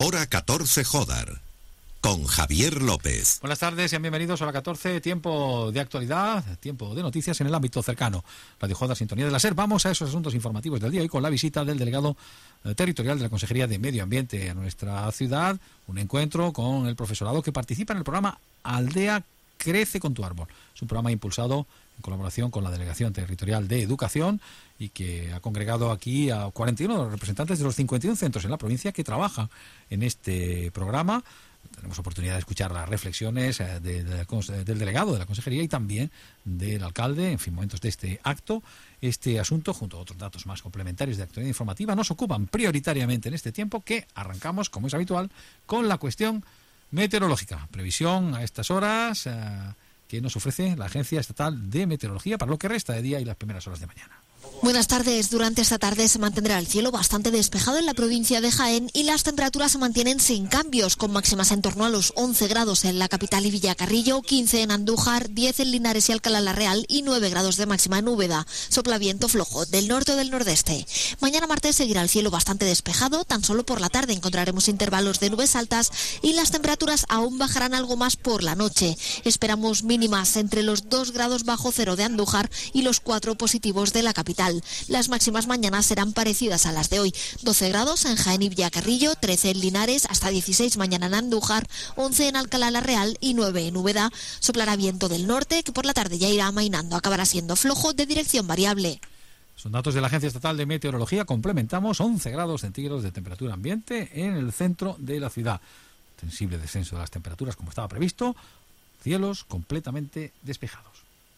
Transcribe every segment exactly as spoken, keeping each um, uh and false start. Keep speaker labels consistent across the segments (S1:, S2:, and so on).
S1: Hora catorce Jodar, con Javier López.
S2: Buenas tardes y bienvenidos a Hora catorce, tiempo de actualidad, tiempo de noticias en el ámbito cercano. Radio Jodar, sintonía de la SER. Vamos a esos asuntos informativos del día hoy con la visita del delegado eh, territorial de la Consejería de Medio Ambiente a nuestra ciudad, un encuentro con el profesorado que participa en el programa Aldea Crece con tu Árbol. Es un programa impulsado en colaboración con la Delegación Territorial de Educación y que ha congregado aquí a cuarenta y uno representantes de los cincuenta y uno centros en la provincia que trabajan en este programa. Tenemos oportunidad de escuchar las reflexiones de, de, de, del delegado de la Consejería y también del alcalde, en fin, momentos de este acto. Este asunto, junto a otros datos más complementarios de actualidad informativa, nos ocupan prioritariamente en este tiempo que arrancamos, como es habitual, con la cuestión meteorológica. Previsión a estas horas eh, que nos ofrece la Agencia Estatal de Meteorología para lo que resta de día y las primeras horas de mañana.
S3: Buenas tardes. Durante esta tarde se mantendrá el cielo bastante despejado en la provincia de Jaén y las temperaturas se mantienen sin cambios, con máximas en torno a los once grados en la capital y Villacarrillo, quince en Andújar, diez en Linares y Alcalá la Real y nueve grados de máxima en Úbeda. Sopla viento flojo del norte o del nordeste. Mañana martes seguirá el cielo bastante despejado, tan solo por la tarde encontraremos intervalos de nubes altas y las temperaturas aún bajarán algo más por la noche. Esperamos mínimas entre los dos grados bajo cero de Andújar y los cuatro positivos de la capital. Las máximas mañana serán parecidas a las de hoy. doce grados en Jaén y Villacarrillo, trece en Linares, hasta dieciséis mañana en Andújar, once en Alcalá la Real y nueve en Úbeda. Soplará viento del norte que por la tarde ya irá amainando, acabará siendo flojo de dirección variable.
S2: Son datos de la Agencia Estatal de Meteorología. Complementamos once grados centígrados de temperatura ambiente en el centro de la ciudad. Sensible descenso de las temperaturas como estaba previsto. Cielos completamente despejados.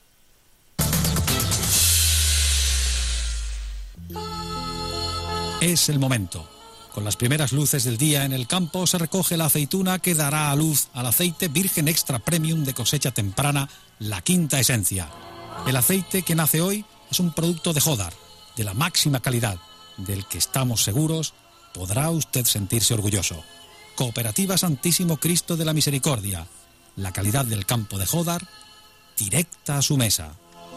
S2: Es el momento. Con las primeras luces del día en el campo se recoge la aceituna que dará a luz al aceite virgen extra premium de cosecha temprana, la quinta esencia. El aceite que nace hoy es un producto de Jodar, de la máxima calidad, del que estamos seguros podrá usted sentirse orgulloso. Cooperativa Santísimo Cristo de la Misericordia, la calidad del campo de Jodar, directa a su mesa.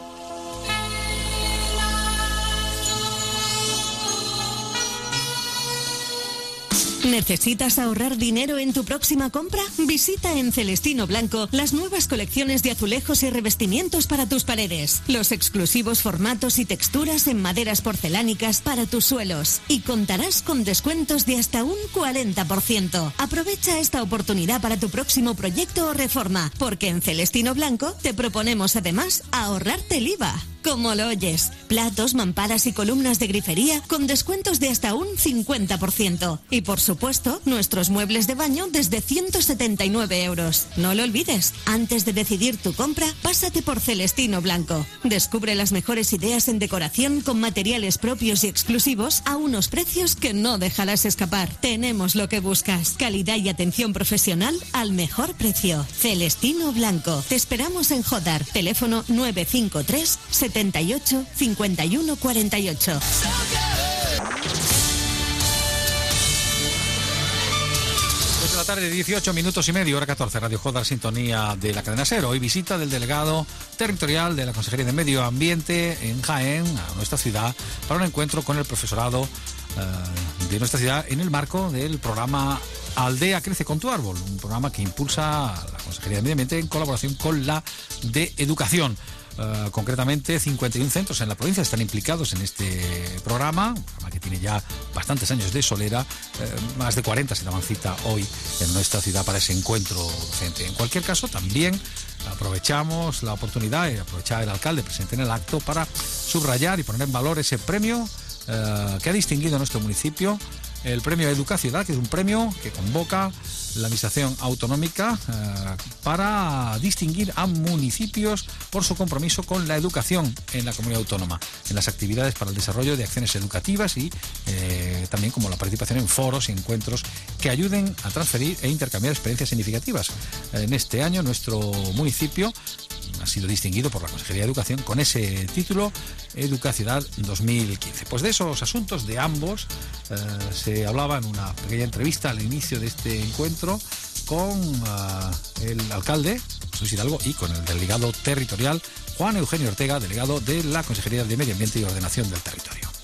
S4: ¿Necesitas ahorrar dinero en tu próxima compra? Visita en Celestino Blanco las nuevas colecciones de azulejos y revestimientos para tus paredes, los exclusivos formatos y texturas en maderas porcelánicas para tus suelos y contarás con descuentos de hasta un cuarenta por ciento. Aprovecha esta oportunidad para tu próximo proyecto o reforma, porque en Celestino Blanco te proponemos además ahorrarte el I V A. Como lo oyes, platos, mamparas y columnas de grifería con descuentos de hasta un cincuenta por ciento. Y por supuesto, nuestros muebles de baño desde ciento setenta y nueve euros. No lo olvides, antes de decidir tu compra, pásate por Celestino Blanco. Descubre las mejores ideas en decoración con materiales propios y exclusivos a unos precios que no dejarás escapar. Tenemos lo que buscas, calidad y atención profesional al mejor precio. Celestino Blanco. Te esperamos en Jodar. Teléfono nueve cinco tres, setenta y ocho, cincuenta y uno cuarenta y ocho.
S2: La tarde, dieciocho minutos y medio, hora catorce, Radio Jodar, sintonía de la cadena SER. Hoy visita del delegado territorial de la Consejería de Medio Ambiente en Jaén, a nuestra ciudad, para un encuentro con el profesorado uh, de nuestra ciudad en el marco del programa Aldea Crece con tu Árbol, un programa que impulsa la Consejería de Medio Ambiente en colaboración con la de Educación. Uh, concretamente, cincuenta y uno centros en la provincia están implicados en este programa, un programa que tiene ya bastantes años de solera. Uh, más de cuarenta se daban cita hoy en nuestra ciudad para ese encuentro docente. En cualquier caso, también aprovechamos la oportunidad y aprovechar el alcalde presente en el acto para subrayar y poner en valor ese premio uh, que ha distinguido a nuestro municipio, el premio Educaciudad, que es un premio que convoca la Administración Autonómica eh, para distinguir a municipios por su compromiso con la educación en la comunidad autónoma, en las actividades para el desarrollo de acciones educativas y eh, también como la participación en foros y encuentros que ayuden a transferir e intercambiar experiencias significativas. En este año nuestro municipio ha sido distinguido por la Consejería de Educación con ese título Educaciudad dos mil quince. Pues de esos asuntos, de ambos, eh, se hablaba en una pequeña entrevista al inicio de este encuentro con uh, el alcalde, José Hidalgo, y con el delegado territorial, Juan Eugenio Ortega, delegado de la Consejería de Medio Ambiente y Ordenación del Territorio.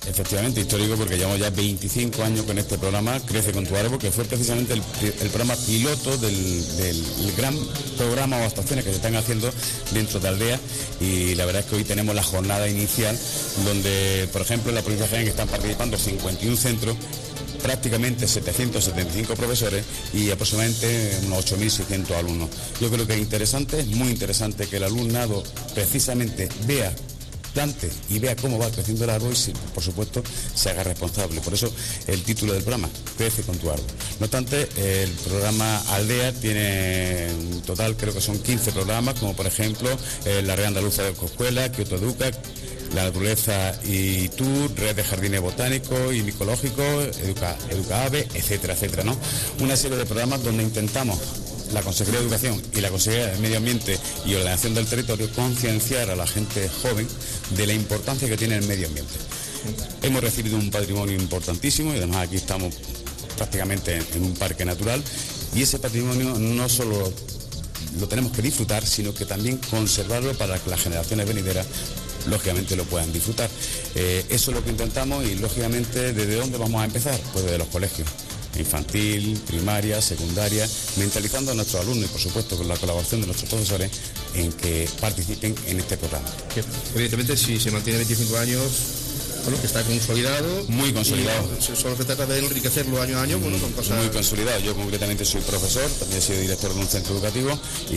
S5: Efectivamente, histórico, porque llevamos ya veinticinco años con este programa Crece con tu árbol, que fue precisamente el, el programa piloto del, del gran programa o actuaciones que se están haciendo dentro de Aldea, y la verdad es que hoy tenemos la jornada inicial donde, por ejemplo, en la provincia de Jaén están participando cincuenta y uno centros, prácticamente setecientos setenta y cinco profesores y aproximadamente unos ocho mil seiscientos alumnos. Yo creo que es interesante, es muy interesante que el alumnado precisamente vea, plante y vea cómo va creciendo el árbol y, por supuesto, se haga responsable. Por eso el título del programa, Crece con tu árbol. No obstante, el programa Aldea tiene en total, creo que son quince programas, como por ejemplo eh, la Red Andaluza de Ecoescuela, Kioto Educa, La Naturaleza y Tour, Red de Jardines Botánicos y Micológicos, Educa, Educa Ave, etcétera, etcétera, ¿no? Una serie de programas donde intentamos, la Consejería de Educación y la Consejería de Medio Ambiente y Ordenación del Territorio, concienciar a la gente joven de la importancia que tiene el medio ambiente. Hemos recibido un patrimonio importantísimo y además aquí estamos prácticamente en un parque natural, y ese patrimonio no solo lo tenemos que disfrutar, sino que también conservarlo para que las generaciones venideras lógicamente lo puedan disfrutar. Eh, eso es lo que intentamos, y lógicamente, ¿desde dónde vamos a empezar? Pues desde los colegios. Infantil, primaria, secundaria, mentalizando a nuestros alumnos y, por supuesto, con la colaboración de nuestros profesores en que participen en este programa.
S6: Evidentemente, si se mantiene veinticinco años, bueno, que está consolidado.
S5: Muy consolidado.
S6: Solo se trata de enriquecerlo año a año, bueno, son cosas...
S5: Muy consolidado. Yo concretamente soy profesor, también he sido director de un centro educativo,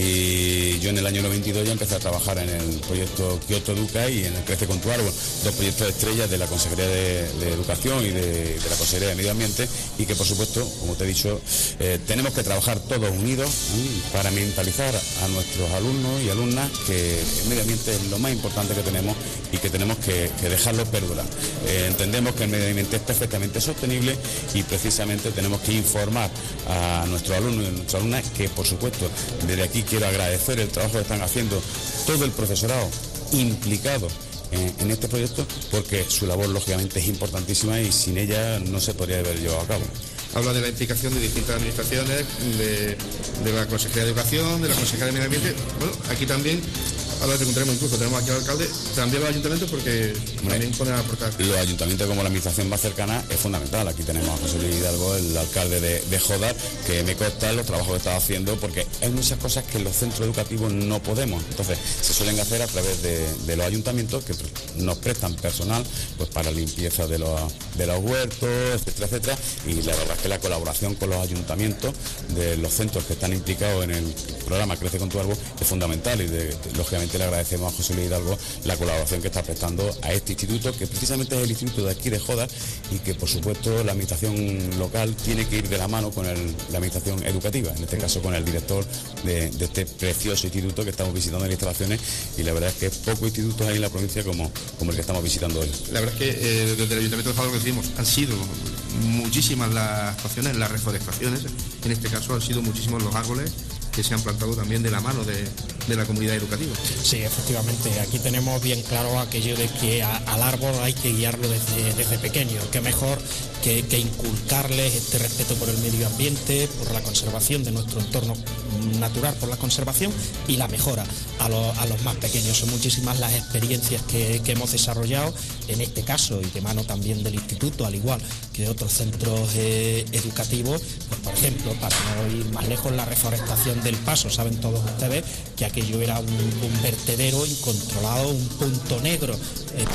S5: y yo en el año noventa y dos ya empecé a trabajar en el proyecto Kioto Educa y en el Crece con tu árbol, dos proyectos estrellas de la Consejería de, de Educación y de, de la Consejería de Medio Ambiente, y que, por supuesto, como te he dicho, eh, tenemos que trabajar todos unidos ¿eh? para mentalizar a nuestros alumnos y alumnas que el medio ambiente es lo más importante que tenemos y que tenemos que, que dejarlo perdurar. Eh, entendemos que el medio ambiente es perfectamente sostenible, y precisamente tenemos que informar a nuestros alumnos y a nuestras alumnas que, por supuesto, desde aquí quiero agradecer el trabajo que están haciendo todo el profesorado implicado en, en este proyecto, porque su labor lógicamente es importantísima y sin ella no se podría haber llevado a cabo.
S6: Habla de la implicación de distintas administraciones, de, de la Consejería de Educación, de la Consejería de Medio Ambiente. Bueno, aquí tamén, ahora te encontraremos, incluso tenemos aquí al alcalde, también los ayuntamientos, porque también ponen a aportar.
S5: Los ayuntamientos, como la administración más cercana, es fundamental. Aquí tenemos a José Luis Hidalgo, el alcalde de, de Jodar, que me consta los trabajos que está haciendo, porque hay muchas cosas que en los centros educativos no podemos. Entonces, se suelen hacer a través de, de los ayuntamientos, que nos prestan personal pues para limpieza de los, de los huertos, etcétera, etcétera. Y la verdad es que la colaboración con los ayuntamientos de los centros que están implicados en el programa Crece con tu árbol es fundamental, y de, de, lógicamente le agradecemos a José Luis Hidalgo la colaboración que está prestando a este instituto, que precisamente es el instituto de aquí de Jodar, y que, por supuesto, la administración local tiene que ir de la mano con el, la administración educativa, en este caso con el director de, de este precioso instituto que estamos visitando en las instalaciones, y la verdad es que pocos institutos hay en la provincia como, como el que estamos visitando hoy.
S6: La verdad es que eh, desde el Ayuntamiento de Jodar, lo que decimos, han sido muchísimas las actuaciones, las reforestaciones, en este caso han sido muchísimos los árboles que se han plantado también de la mano de, de la comunidad educativa.
S7: Sí, efectivamente, aquí tenemos bien claro aquello de que a, al árbol hay que guiarlo desde, desde pequeño. Qué mejor que, que inculcarles este respeto por el medio ambiente, por la conservación de nuestro entorno natural, por la conservación y la mejora a, lo, a los más pequeños. Son muchísimas las experiencias que, que hemos desarrollado en este caso, y de mano también del instituto, al igual que de otros centros eh, educativos. Pues, por ejemplo, para no ir más lejos, la reforestación del Paso. Saben todos ustedes que aquello era un, un vertedero incontrolado, un punto negro eh,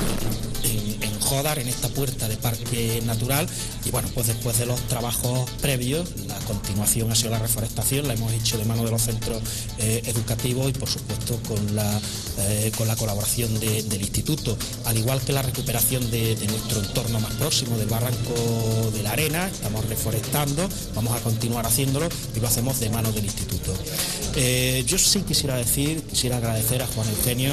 S7: en, en Jodar, en esta puerta de parque natural, y bueno, pues después de los trabajos previos, la continuación ha sido la reforestación. La hemos hecho de mano de los centros eh, educativos y, por supuesto, con la, eh, con la colaboración de, del instituto, al igual que la recuperación de, de nuestro entorno más próximo, del Barranco de la Arena. Estamos reforestando, vamos a continuar haciéndolo, y lo hacemos de mano del instituto. Eh, yo sí quisiera decir, quisiera agradecer a Juan Eugenio,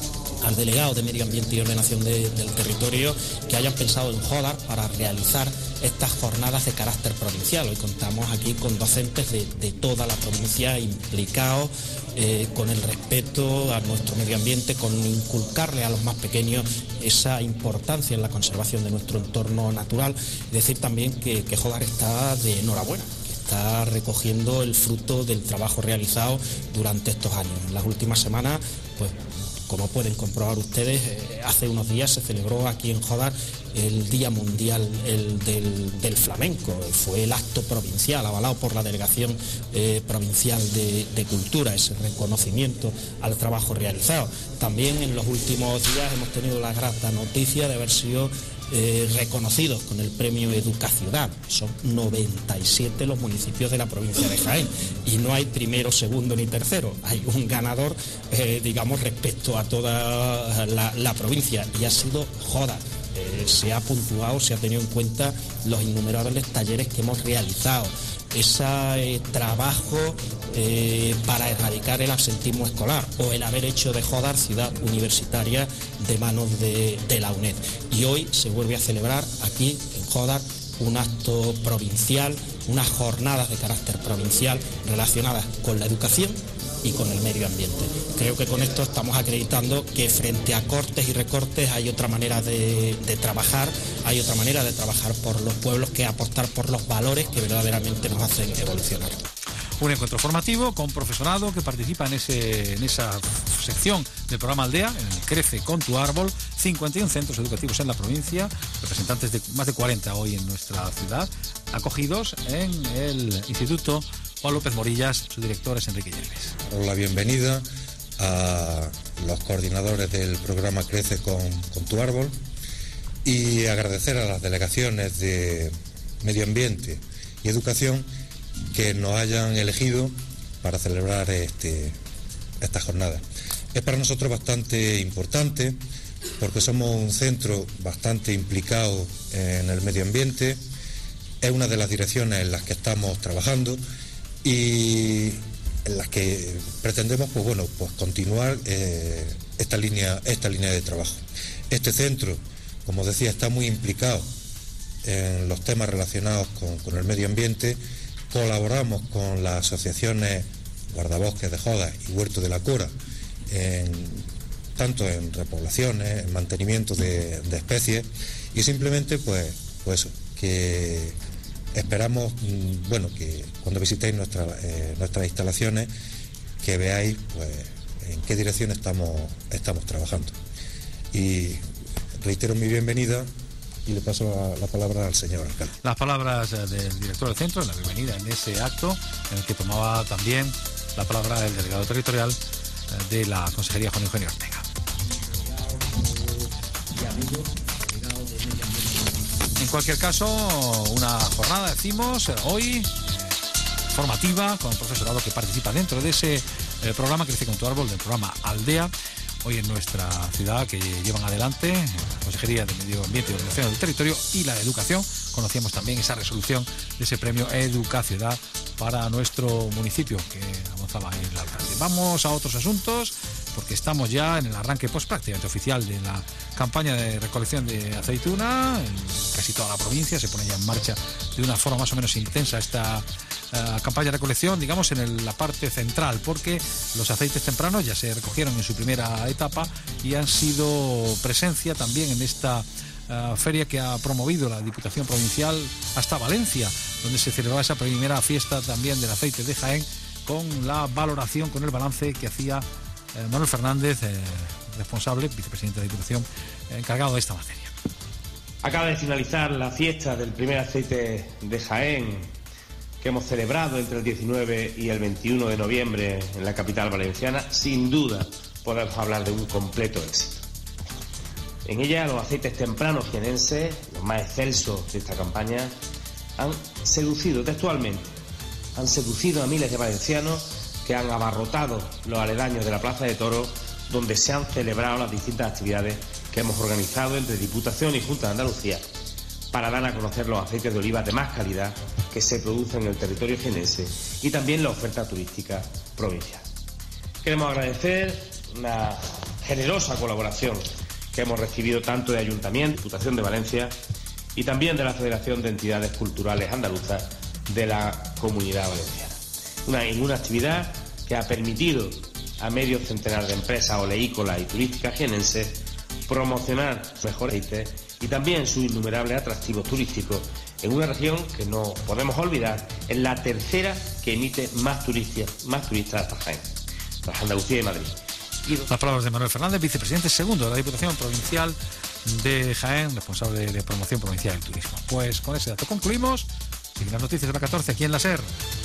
S7: al delegado de Medio Ambiente y Ordenación de, del Territorio, que hayan pensado en Jodar para realizar estas jornadas de carácter provincial. Hoy contamos aquí con docentes de, de toda la provincia implicados eh, con el respeto a nuestro medio ambiente, con inculcarle a los más pequeños esa importancia en la conservación de nuestro entorno natural. Y decir también que, que Jodar está de enhorabuena, está recogiendo el fruto del trabajo realizado durante estos años. En las últimas semanas, pues Como pueden comprobar ustedes, eh, hace unos días se celebró aquí en Jódar el Día Mundial el del, del Flamenco. Fue el acto provincial, avalado por la Delegación eh, Provincial de, de Cultura, ese reconocimiento al trabajo realizado. También en los últimos días hemos tenido la grata noticia de haber sido eh, reconocidos con el premio Educaciudad. Son noventa y siete los municipios de la provincia de Jaén y no hay primero, segundo ni tercero. Hay un ganador, eh, digamos, respecto a toda la, la provincia, y ha sido Jódar. Eh, se ha puntuado, se ha tenido en cuenta los innumerables talleres que hemos realizado, ese eh, trabajo eh, para erradicar el absentismo escolar, o el haber hecho de Jódar ciudad universitaria de manos de, de la UNED. Y hoy se vuelve a celebrar aquí en Jódar un acto provincial, unas jornadas de carácter provincial relacionadas con la educación y con el medio ambiente. Creo que con esto estamos acreditando que frente a cortes y recortes hay otra manera de, de trabajar, hay otra manera de trabajar por los pueblos, que apostar por los valores que verdaderamente nos hacen evolucionar.
S2: Un encuentro formativo con profesorado que participa en, ese, en esa sección del programa Aldea, en el Crece con tu Árbol. cincuenta y uno centros educativos en la provincia, representantes de más de cuarenta hoy en nuestra ciudad, acogidos en el Instituto Juan López Morillas. Su director es Enrique Yermes.
S8: La bienvenida a los coordinadores del programa Crece con, con tu Árbol, y agradecer a las delegaciones de Medio Ambiente y Educación que nos hayan elegido para celebrar este, esta jornada. Es para nosotros bastante importante porque somos un centro bastante implicado en el medio ambiente, es una de las direcciones en las que estamos trabajando y en las que pretendemos pues bueno pues continuar eh, esta línea esta línea de trabajo. Este centro, como decía, está muy implicado en los temas relacionados con, con el medio ambiente. Colaboramos con las asociaciones Guardabosques de Jódar y Huerto de la Cora, en, tanto en repoblaciones, en mantenimiento de, de especies, y simplemente pues, pues eso, que esperamos, bueno, que cuando visitéis nuestra, eh, nuestras instalaciones, que veáis pues en qué dirección estamos, estamos trabajando. Y reitero mi bienvenida y le paso la, la palabra al señor alcalde.
S2: Las palabras del director del centro, la bienvenida en ese acto, en el que tomaba también la palabra el delegado territorial de la Consejería, Juan Eugenio Ortega. En cualquier caso, una jornada, decimos, hoy, formativa, con el profesorado que participa dentro de ese eh, programa Crece con tu Árbol, del programa Aldea, hoy en nuestra ciudad, que llevan adelante la Consejería de Medio Ambiente y Ordenación del Territorio y la Educación. Conocíamos también esa resolución de ese premio Educaciudad para nuestro municipio, que avanzaba en el alcalde. Vamos a otros asuntos, porque estamos ya en el arranque pues prácticamente oficial de la campaña de recolección de aceituna. En casi toda la provincia se pone ya en marcha de una forma más o menos intensa esta uh, campaña de recolección, digamos en el, la parte central, porque los aceites tempranos ya se recogieron en su primera etapa y han sido presencia también en esta uh, feria que ha promovido la Diputación Provincial hasta Valencia, donde se celebraba esa primera fiesta también del aceite de Jaén, con la valoración, con el balance que hacía eh, Manuel Fernández, eh, responsable, vicepresidente de la Diputación, eh, encargado de esta materia.
S9: Acaba de finalizar la fiesta del primer aceite de Jaén, que hemos celebrado entre el diecinueve y el veintiuno de noviembre en la capital valenciana. Sin duda podemos hablar de un completo éxito. En ella los aceites tempranos jienenses, los más excelsos de esta campaña, han seducido textualmente, han seducido a miles de valencianos que han abarrotado los aledaños de la Plaza de Toros, donde se han celebrado las distintas actividades que hemos organizado entre Diputación y Junta de Andalucía para dar a conocer los aceites de oliva de más calidad que se producen en el territorio jienense y también la oferta turística provincial. Queremos agradecer una generosa colaboración que hemos recibido tanto de Ayuntamiento, Diputación de Valencia y también de la Federación de Entidades Culturales Andaluzas de la Comunidad Valenciana. Una, en una actividad que ha permitido a medio centenar de empresas oleícolas y turísticas jienenses promocionar sus mejores aceites y también sus innumerables atractivos turísticos en una región que no podemos olvidar es la tercera que emite más turistas, más turistas hasta Jaén, tras Andalucía y Madrid.
S2: Las palabras de Manuel Fernández, vicepresidente segundo de la Diputación Provincial de Jaén, responsable de promoción provincial del turismo. Pues con ese dato concluimos. Y las noticias de la catorce aquí en la SER.